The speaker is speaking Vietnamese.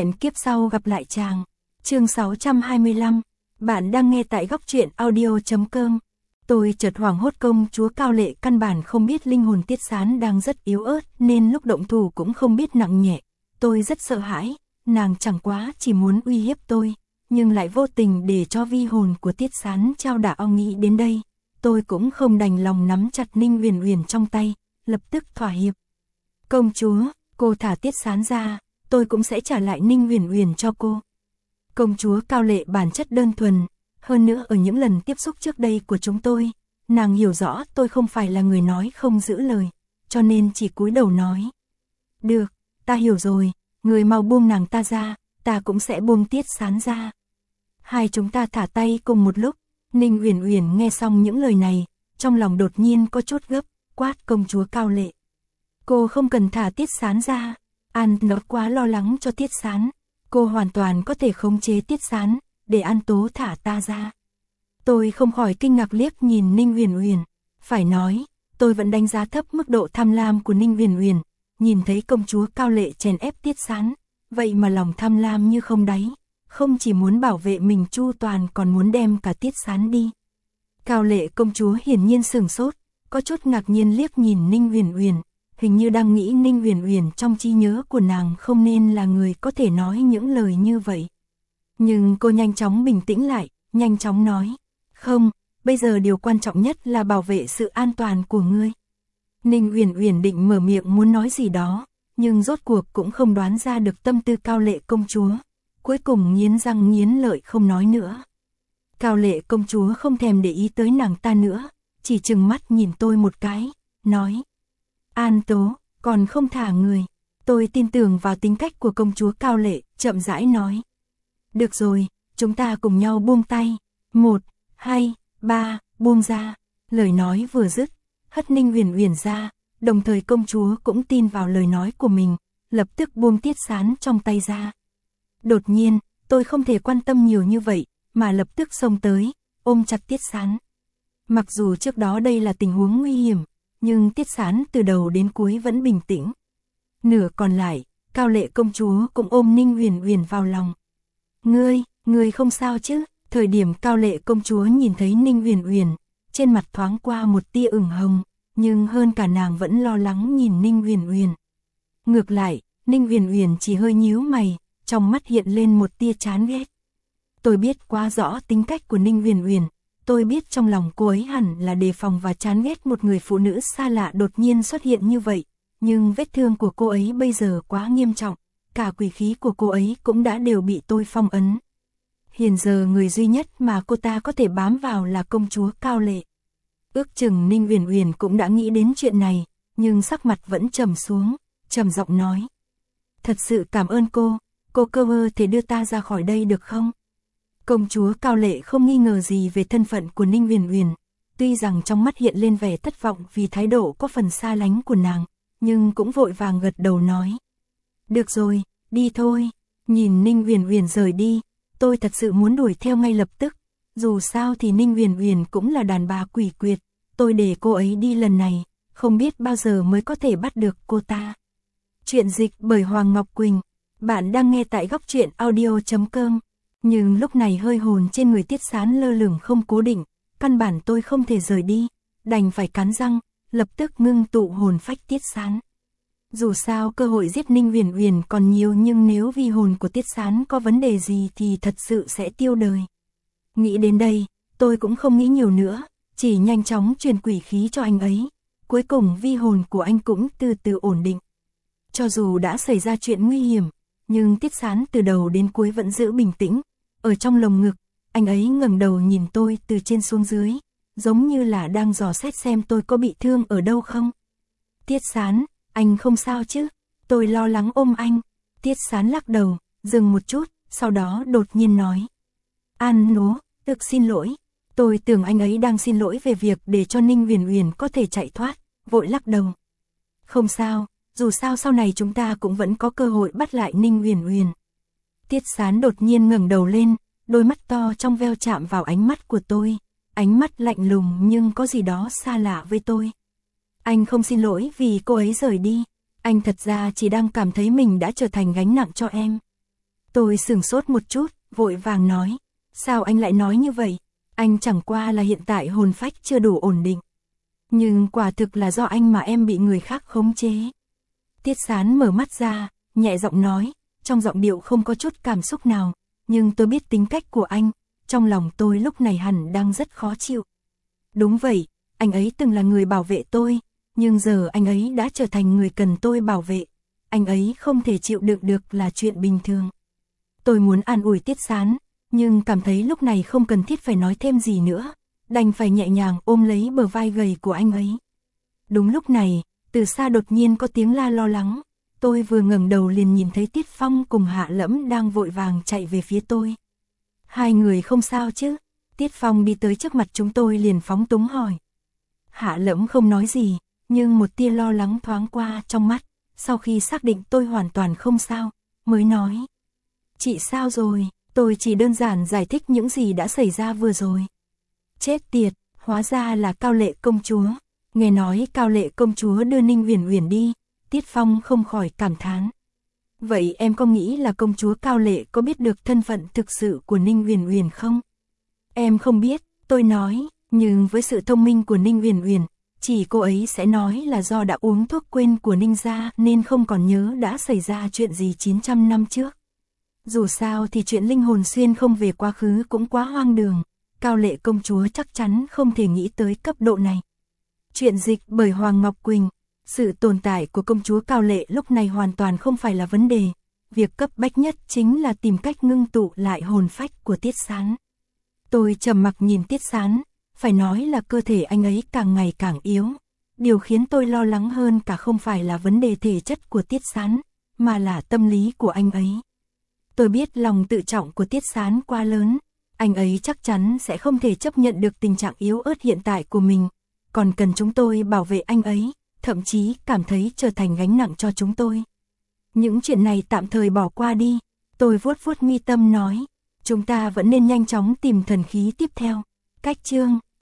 Hẹn kiếp sau gặp lại chàng. Chương 625. Bạn đang nghe tại góc truyện audio.com. Tôi chợt hoảng hốt, công chúa Cao Lệ căn bản không biết linh hồn Tiết Sán đang rất yếu ớt nên lúc động thủ cũng không biết nặng nhẹ. Tôi rất sợ hãi, nàng chẳng quá chỉ muốn uy hiếp tôi, nhưng lại vô tình để cho vi hồn của Tiết Sán trao đảo. Nghĩ đến đây, tôi cũng không đành lòng nắm chặt Ninh Uyển Uyển trong tay, lập tức thỏa hiệp. Công chúa, cô thả Tiết Sán ra, tôi cũng sẽ trả lại Ninh Uyển Uyển cho cô. Công chúa Cao Lệ bản chất đơn thuần, hơn nữa ở những lần tiếp xúc trước đây của chúng tôi, nàng hiểu rõ tôi không phải là người nói không giữ lời, cho nên chỉ cúi đầu nói. Được, ta hiểu rồi, người mau buông nàng ta ra, ta cũng sẽ buông Tiết Sán ra. Hai chúng ta thả tay cùng một lúc. Ninh Uyển Uyển nghe xong những lời này, trong lòng đột nhiên có chút gấp, quát công chúa Cao Lệ. Cô không cần thả Tiết Sán ra, An nó quá lo lắng cho Tiết Sán, cô hoàn toàn có thể khống chế Tiết Sán, để An Tố thả ta ra. Tôi không khỏi kinh ngạc liếc nhìn Ninh Uyển Uyển, phải nói, tôi vẫn đánh giá thấp mức độ tham lam của Ninh Uyển Uyển, nhìn thấy công chúa Cao Lệ chèn ép Tiết Sán, vậy mà lòng tham lam như không đáy, không chỉ muốn bảo vệ mình chu toàn còn muốn đem cả Tiết Sán đi. Cao Lệ công chúa hiển nhiên sửng sốt, có chút ngạc nhiên liếc nhìn Ninh Uyển Uyển, hình như đang nghĩ Ninh Uyển Uyển trong trí nhớ của nàng không nên là người có thể nói những lời như vậy. Nhưng cô nhanh chóng bình tĩnh lại, nhanh chóng nói, không, bây giờ điều quan trọng nhất là bảo vệ sự an toàn của ngươi. Ninh Uyển Uyển định mở miệng muốn nói gì đó, nhưng rốt cuộc cũng không đoán ra được tâm tư Cao Lệ công chúa, cuối cùng nghiến răng nghiến lợi không nói nữa. Cao Lệ công chúa không thèm để ý tới nàng ta nữa, chỉ trừng mắt nhìn tôi một cái, nói. An Tố, còn không thả người. Tôi tin tưởng vào tính cách của công chúa Cao Lệ, chậm rãi nói. Được rồi, chúng ta cùng nhau buông tay. 1, 2, 3, buông ra. Lời nói vừa dứt, hất Ninh Uyển Uyển ra, đồng thời công chúa cũng tin vào lời nói của mình, lập tức buông Tiết Sán trong tay ra. Đột nhiên, tôi không thể quan tâm nhiều như vậy, mà lập tức xông tới, ôm chặt Tiết Sán. Mặc dù trước đó đây là tình huống nguy hiểm, nhưng Tiết Sán từ đầu đến cuối vẫn bình tĩnh. Nửa còn lại, Cao Lệ công chúa cũng ôm Ninh Uyển Uyển vào lòng. Ngươi không sao chứ? Thời điểm Cao Lệ công chúa nhìn thấy Ninh Uyển Uyển, trên mặt thoáng qua một tia ửng hồng, nhưng hơn cả nàng vẫn lo lắng nhìn Ninh Uyển Uyển. Ngược lại, Ninh Uyển Uyển chỉ hơi nhíu mày, trong mắt hiện lên một tia chán ghét. Tôi biết quá rõ tính cách của Ninh Uyển Uyển, tôi biết trong lòng cô ấy hẳn là đề phòng và chán ghét một người phụ nữ xa lạ đột nhiên xuất hiện như vậy, nhưng vết thương của cô ấy bây giờ quá nghiêm trọng, cả quỷ khí của cô ấy cũng đã đều bị tôi phong ấn. Hiện giờ người duy nhất mà cô ta có thể bám vào là công chúa Cao Lệ. Ước chừng Ninh Uyển Uyển cũng đã nghĩ đến chuyện này, nhưng sắc mặt vẫn trầm xuống, trầm giọng nói. Thật sự cảm ơn cô cơ thể đưa ta ra khỏi đây được không? Công chúa Cao Lệ không nghi ngờ gì về thân phận của Ninh Uyển Uyển, tuy rằng trong mắt hiện lên vẻ thất vọng vì thái độ có phần xa lánh của nàng, nhưng cũng vội vàng gật đầu nói. Được rồi, đi thôi. Nhìn Ninh Uyển Uyển rời đi, tôi thật sự muốn đuổi theo ngay lập tức, dù sao thì Ninh Uyển Uyển cũng là đàn bà quỷ quyệt, tôi để cô ấy đi lần này, không biết bao giờ mới có thể bắt được cô ta. Truyện dịch bởi Hoàng Ngọc Quỳnh, bạn đang nghe tại góc truyện audio.com. Nhưng lúc này hơi hồn trên người Tiết Sán lơ lửng không cố định, căn bản tôi không thể rời đi, đành phải cắn răng, lập tức ngưng tụ hồn phách Tiết Sán. Dù sao cơ hội giết Ninh Uyển Uyển còn nhiều, nhưng nếu vi hồn của Tiết Sán có vấn đề gì thì thật sự sẽ tiêu đời. Nghĩ đến đây, tôi cũng không nghĩ nhiều nữa, chỉ nhanh chóng truyền quỷ khí cho anh ấy. Cuối cùng vi hồn của anh cũng từ từ ổn định. Cho dù đã xảy ra chuyện nguy hiểm, nhưng Tiết Sán từ đầu đến cuối vẫn giữ bình tĩnh. Ở trong lồng ngực, anh ấy ngẩng đầu nhìn tôi từ trên xuống dưới, giống như là đang dò xét xem tôi có bị thương ở đâu không. Tiết Sán, anh không sao chứ? Tôi lo lắng ôm anh. Tiết Sán lắc đầu, dừng một chút, sau đó đột nhiên nói. An Nố, thực xin lỗi. Tôi tưởng anh ấy đang xin lỗi về việc để cho Ninh Uyển Uyển có thể chạy thoát, vội lắc đầu. Không sao, dù sao sau này chúng ta cũng vẫn có cơ hội bắt lại Ninh Uyển Uyển. Tiết Sán đột nhiên ngẩng đầu lên, đôi mắt to trong veo chạm vào ánh mắt của tôi, ánh mắt lạnh lùng nhưng có gì đó xa lạ với tôi. Anh không xin lỗi vì cô ấy rời đi, anh thật ra chỉ đang cảm thấy mình đã trở thành gánh nặng cho em. Tôi sửng sốt một chút, vội vàng nói. Sao anh lại nói như vậy? Anh chẳng qua là hiện tại hồn phách chưa đủ ổn định. Nhưng quả thực là do anh mà em bị người khác khống chế. Tiết Sán mở mắt ra, nhẹ giọng nói, trong giọng điệu không có chút cảm xúc nào. Nhưng tôi biết tính cách của anh, trong lòng tôi lúc này hẳn đang rất khó chịu. Đúng vậy, anh ấy từng là người bảo vệ tôi, nhưng giờ anh ấy đã trở thành người cần tôi bảo vệ. Anh ấy không thể chịu đựng được là chuyện bình thường. Tôi muốn an ủi Tiết Sán, nhưng cảm thấy lúc này không cần thiết phải nói thêm gì nữa, đành phải nhẹ nhàng ôm lấy bờ vai gầy của anh ấy. Đúng lúc này, từ xa đột nhiên có tiếng la lo lắng, tôi vừa ngẩng đầu liền nhìn thấy Tiết Phong cùng Hạ Lẫm đang vội vàng chạy về phía tôi. Hai người không sao chứ? Tiết Phong đi tới trước mặt chúng tôi liền phóng túng hỏi. Hạ Lẫm không nói gì, nhưng một tia lo lắng thoáng qua trong mắt, sau khi xác định tôi hoàn toàn không sao, mới nói. Chị sao rồi? Tôi chỉ đơn giản giải thích những gì đã xảy ra vừa rồi. Chết tiệt, hóa ra là Cao Lệ công chúa. Nghe nói Cao Lệ công chúa đưa Ninh Uyển Uyển đi, Tiết Phong không khỏi cảm thán. Vậy em có nghĩ là công chúa Cao Lệ có biết được thân phận thực sự của Ninh Uyển Uyển không? Em không biết, tôi nói, nhưng với sự thông minh của Ninh Uyển Uyển, chỉ cô ấy sẽ nói là do đã uống thuốc quên của Ninh gia nên không còn nhớ đã xảy ra chuyện gì 900 năm trước. Dù sao thì chuyện linh hồn xuyên không về quá khứ cũng quá hoang đường, Cao Lệ công chúa chắc chắn không thể nghĩ tới cấp độ này. Chuyện dịch bởi Hoàng Ngọc Quỳnh, sự tồn tại của công chúa Cao Lệ lúc này hoàn toàn không phải là vấn đề, việc cấp bách nhất chính là tìm cách ngưng tụ lại hồn phách của Tiết Sán. Tôi trầm mặc nhìn Tiết Sán, phải nói là cơ thể anh ấy càng ngày càng yếu. Điều khiến tôi lo lắng hơn cả không phải là vấn đề thể chất của Tiết Sán, mà là tâm lý của anh ấy. Tôi biết lòng tự trọng của Tiết Sán quá lớn, anh ấy chắc chắn sẽ không thể chấp nhận được tình trạng yếu ớt hiện tại của mình, còn cần chúng tôi bảo vệ anh ấy, thậm chí cảm thấy trở thành gánh nặng cho chúng tôi. Những chuyện này tạm thời bỏ qua đi, tôi vuốt vuốt mi tâm nói, chúng ta vẫn nên nhanh chóng tìm thần khí tiếp theo. Cách chương